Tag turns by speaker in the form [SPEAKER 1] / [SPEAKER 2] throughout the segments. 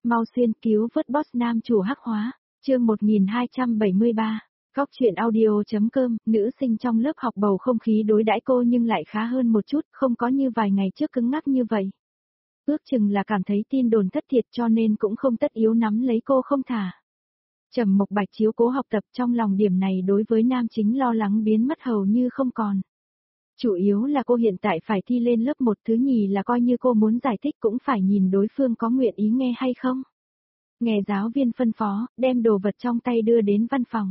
[SPEAKER 1] Mau xuyên cứu vớt boss nam chủ hắc hóa, chương 1273. Góc truyện audio.com, nữ sinh trong lớp học bầu không khí đối đãi cô nhưng lại khá hơn một chút, không có như vài ngày trước cứng ngắc như vậy. Ước chừng là cảm thấy tin đồn thất thiệt cho nên cũng không tất yếu nắm lấy cô không thả. Trầm Mộc Bạch chiếu cố học tập, trong lòng điểm này đối với nam chính lo lắng biến mất hầu như không còn. Chủ yếu là cô hiện tại phải thi lên lớp 1, thứ nhì là coi như cô muốn giải thích cũng phải nhìn đối phương có nguyện ý nghe hay không. Nghe giáo viên phân phó, đem đồ vật trong tay đưa đến văn phòng.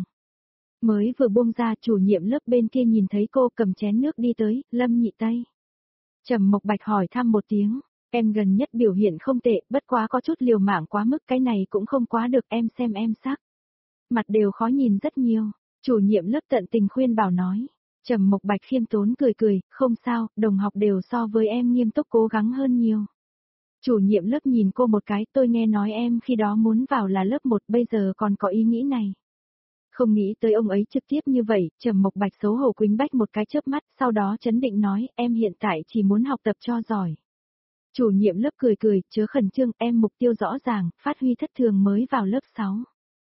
[SPEAKER 1] Mới vừa buông ra, chủ nhiệm lớp bên kia nhìn thấy cô cầm chén nước đi tới, Lâm Nhị Tây. Trầm Mộc Bạch hỏi thăm một tiếng, em gần nhất biểu hiện không tệ, bất quá có chút liều mạng quá mức, cái này cũng không quá được, em xem em sắc. Mặt đều khó nhìn rất nhiều, chủ nhiệm lớp tận tình khuyên bảo nói. Trầm Mộc Bạch khiêm tốn cười cười, không sao, đồng học đều so với em nghiêm túc cố gắng hơn nhiều. Chủ nhiệm lớp nhìn cô một cái, tôi nghe nói em khi đó muốn vào là lớp 1, bây giờ còn có ý nghĩ này. Không nghĩ tới ông ấy trực tiếp như vậy, Trầm Mộc Bạch xấu hổ quĩnh bách một cái chớp mắt, sau đó trấn định nói, em hiện tại chỉ muốn học tập cho giỏi. Chủ nhiệm lớp cười cười, chớ khẩn trương, em mục tiêu rõ ràng, phát huy thất thường mới vào lớp 6.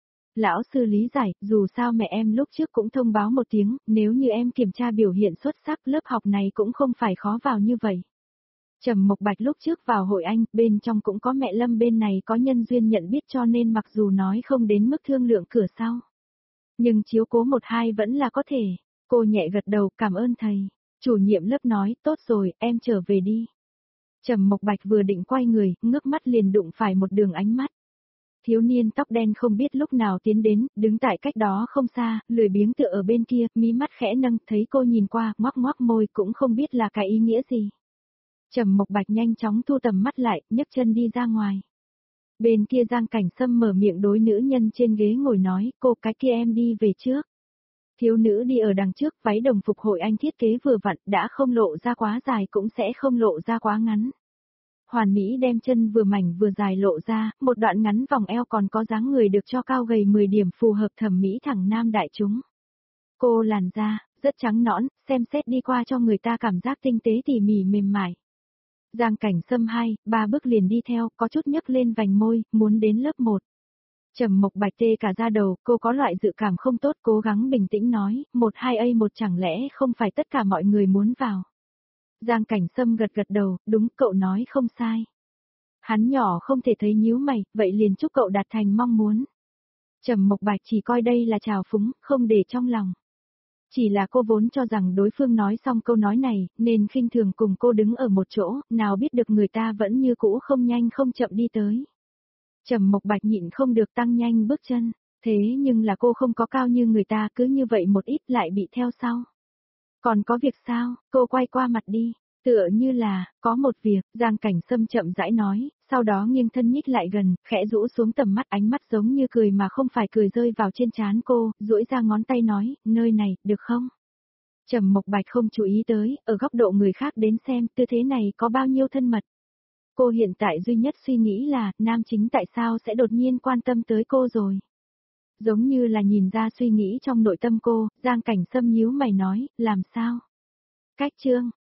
[SPEAKER 1] Lão sư lý giải, dù sao mẹ em lúc trước cũng thông báo một tiếng, nếu như em kiểm tra biểu hiện xuất sắc lớp học này cũng không phải khó vào như vậy. Trầm Mộc Bạch lúc trước vào hội Anh, bên trong cũng có mẹ Lâm, bên này có nhân duyên nhận biết cho nên mặc dù nói không đến mức thương lượng cửa sau. Nhưng chiếu cố 1-2 vẫn là có thể. Cô nhẹ gật đầu, cảm ơn thầy. Chủ nhiệm lớp nói, tốt rồi, em trở về đi. Trầm Mộc Bạch vừa định quay người, ngước mắt liền đụng phải một đường ánh mắt. Thiếu niên tóc đen không biết lúc nào tiến đến, đứng tại cách đó không xa, lười biếng tựa ở bên kia, mí mắt khẽ nâng, thấy cô nhìn qua, ngoác ngoác môi cũng không biết là cái ý nghĩa gì. Trầm Mộc Bạch nhanh chóng thu tầm mắt lại, nhấc chân đi ra ngoài. Bên kia Giang Cảnh Sâm mở miệng đối nữ nhân trên ghế ngồi nói, cô cái kia em đi về trước. Thiếu nữ đi ở đằng trước, váy đồng phục hội Anh thiết kế vừa vặn, đã không lộ ra quá dài cũng sẽ không lộ ra quá ngắn. Hoàn mỹ đem chân vừa mảnh vừa dài lộ ra, một đoạn ngắn vòng eo còn có dáng người được cho cao gầy 10 điểm phù hợp thẩm mỹ thẳng nam đại chúng. Cô làn da, rất trắng nõn, xem xét đi qua cho người ta cảm giác tinh tế tỉ mỉ mềm mại. Giang Cảnh Sâm 2-3 bước liền đi theo, có chút nhấc lên vành môi, muốn đến lớp 1. Trầm Mộc Bạch tê cả da đầu, cô có loại dự cảm không tốt, cố gắng bình tĩnh nói, 1-2A1 chẳng lẽ không phải tất cả mọi người muốn vào. Giang Cảnh Sâm gật gật đầu, đúng, cậu nói không sai. Hắn nhỏ không thể thấy nhíu mày, vậy liền chúc cậu đạt thành mong muốn. Trầm Mộc Bạch chỉ coi đây là trào phúng, không để trong lòng. Chỉ là cô vốn cho rằng đối phương nói xong câu nói này, nên khinh thường cùng cô đứng ở một chỗ, nào biết được người ta vẫn như cũ không nhanh không chậm đi tới. Trầm Mộc Bạch nhịn không được tăng nhanh bước chân, thế nhưng là cô không có cao như người ta, cứ như vậy một ít lại bị theo sau. Còn có việc sao, cô quay qua mặt đi, tựa như là, có một việc, Giang Cảnh Sâm chậm rãi nói, sau đó nghiêng thân nhích lại gần, khẽ rũ xuống tầm mắt, ánh mắt giống như cười mà không phải cười rơi vào trên trán cô, duỗi ra ngón tay nói, nơi này, được không? Trầm Mộc Bạch không chú ý tới, ở góc độ người khác đến xem, tư thế này có bao nhiêu thân mật. Cô hiện tại duy nhất suy nghĩ là, nam chính tại sao sẽ đột nhiên quan tâm tới cô rồi. Giống như là nhìn ra suy nghĩ trong nội tâm cô, Giang Cảnh Sâm nhíu mày nói, làm sao? Cách chương,